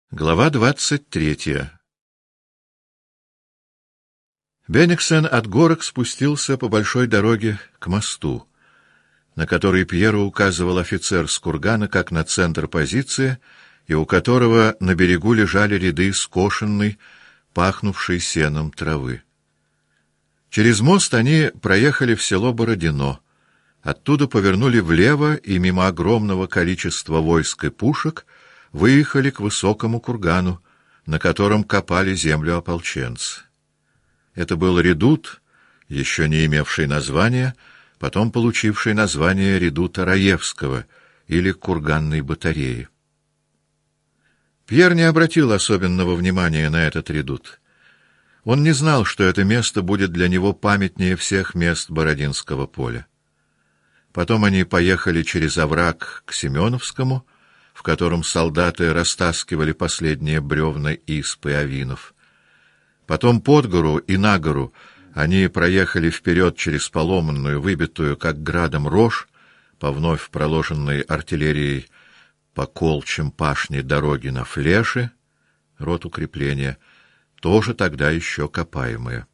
Глава 23. Бенниксен от горок спустился по большой дороге к мосту, на который Пьеру указывал офицер с кургана как на центр позиции, и у которого на берегу лежали ряды скошенной, пахнувшей сеном травы. Через мост они проехали в село Бородино, оттуда повернули влево и мимо огромного количества войск и пушек выехали к высокому кургану, на котором копали землю ополченцы. Это был редут, еще не имевший названия, потом получивший название редута Раевского или курганной батареи. Пьер не обратил особенного внимания на этот редут. Он не знал, что это место будет для него памятнее всех мест Бородинского поля. Потом они поехали через овраг к Семеновскому, в котором солдаты растаскивали последние бревна исп и авинов. Потом под гору и на гору они проехали вперед через поломанную, выбитую, как градом, рожь, по вновь проложенной артиллерией по колчам пашни дороги на Флеши, рот укрепления, тоже тогда еще копаемые.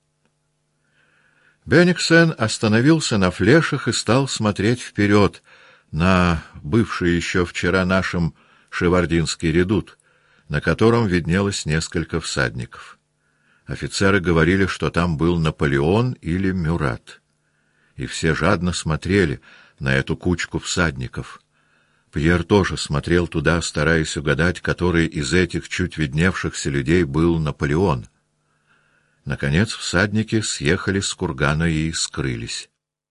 Бенниксен остановился на Флешах и стал смотреть вперед, на бывший еще вчера нашим Шевардинский редут, на котором виднелось несколько всадников. Офицеры говорили, что там был Наполеон или Мюрат. И все жадно смотрели на эту кучку всадников. Пьер тоже смотрел туда, стараясь угадать, который из этих чуть видневшихся людей был Наполеон. Наконец всадники съехали с кургана и скрылись.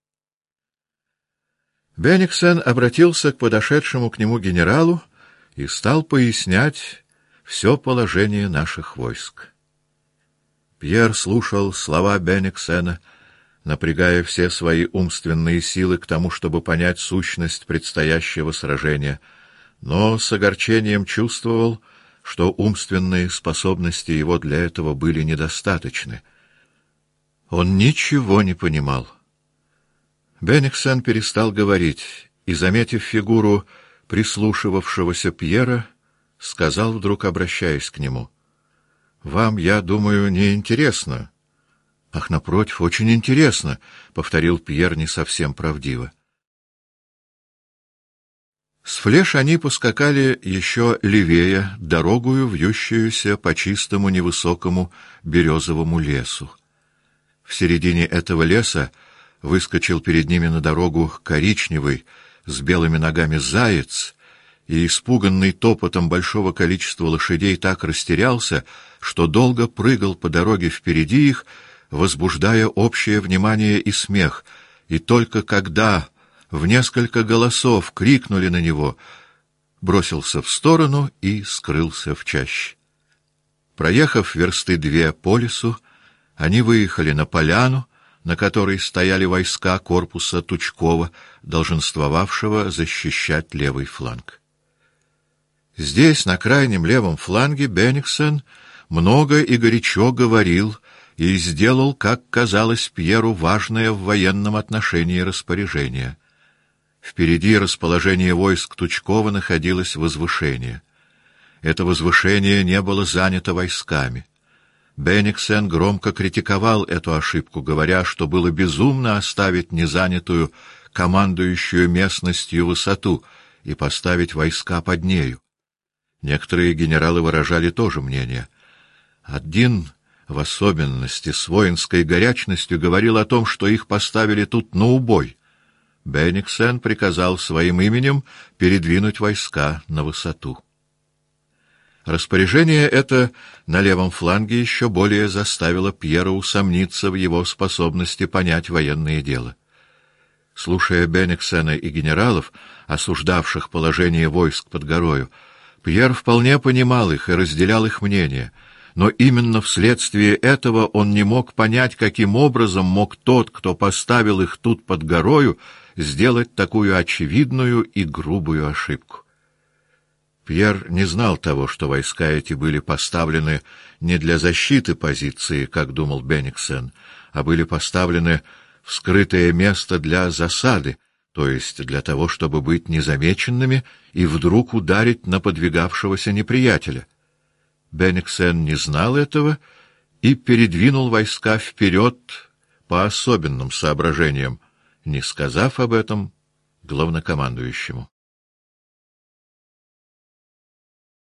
Бенниксен обратился к подошедшему к нему генералу и стал пояснять все положение наших войск. Пьер слушал слова Бенниксена, напрягая все свои умственные силы к тому, чтобы понять сущность предстоящего сражения, но с огорчением чувствовал, что умственные способности его для этого были недостаточны. Он ничего не понимал. Бенниксен перестал говорить и, заметив фигуру прислушивавшегося Пьера, сказал вдруг, обращаясь к нему: «Вам, я думаю, не интересно». «Ах, напротив, очень интересно», — повторил Пьер не совсем правдиво. С Флеш они поскакали еще левее, дорогою, вьющуюся по чистому невысокому березовому лесу. В середине этого леса выскочил перед ними на дорогу коричневый, с белыми ногами заяц, и, испуганный топотом большого количества лошадей, так растерялся, что долго прыгал по дороге впереди их, возбуждая общее внимание и смех, и только когда в несколько голосов крикнули на него, бросился в сторону и скрылся в чаще. Проехав версты 2 по лесу, они выехали на поляну, на которой стояли войска корпуса Тучкова, долженствовавшего защищать левый фланг. Здесь, на крайнем левом фланге, Бенниксен много и горячо говорил и сделал, как казалось Пьеру, важное в военном отношении распоряжение. Впереди расположения войск Тучкова находилось возвышение. Это возвышение не было занято войсками. Бенниксен громко критиковал эту ошибку, говоря, что было безумно оставить незанятую командующую местностью высоту и поставить войска под нею. Некоторые генералы выражали тоже мнение. Один, в особенности с воинской горячностью, говорил о том, что их поставили тут на убой. Бенниксен приказал своим именем передвинуть войска на высоту. Распоряжение это на левом фланге еще более заставило Пьера усомниться в его способности понять военное дело. Слушая Бенниксена и генералов, осуждавших положение войск под горою, Пьер вполне понимал их и разделял их мнение, но именно вследствие этого он не мог понять, каким образом мог тот, кто поставил их тут под горою, сделать такую очевидную и грубую ошибку. Пьер не знал того, что войска эти были поставлены не для защиты позиции, как думал Бенниксен, а были поставлены в скрытое место для засады, то есть для того, чтобы быть незамеченными и вдруг ударить на подвигавшегося неприятеля. Бениксен не знал этого и передвинул войска вперед по особенным соображениям, не сказав об этом главнокомандующему.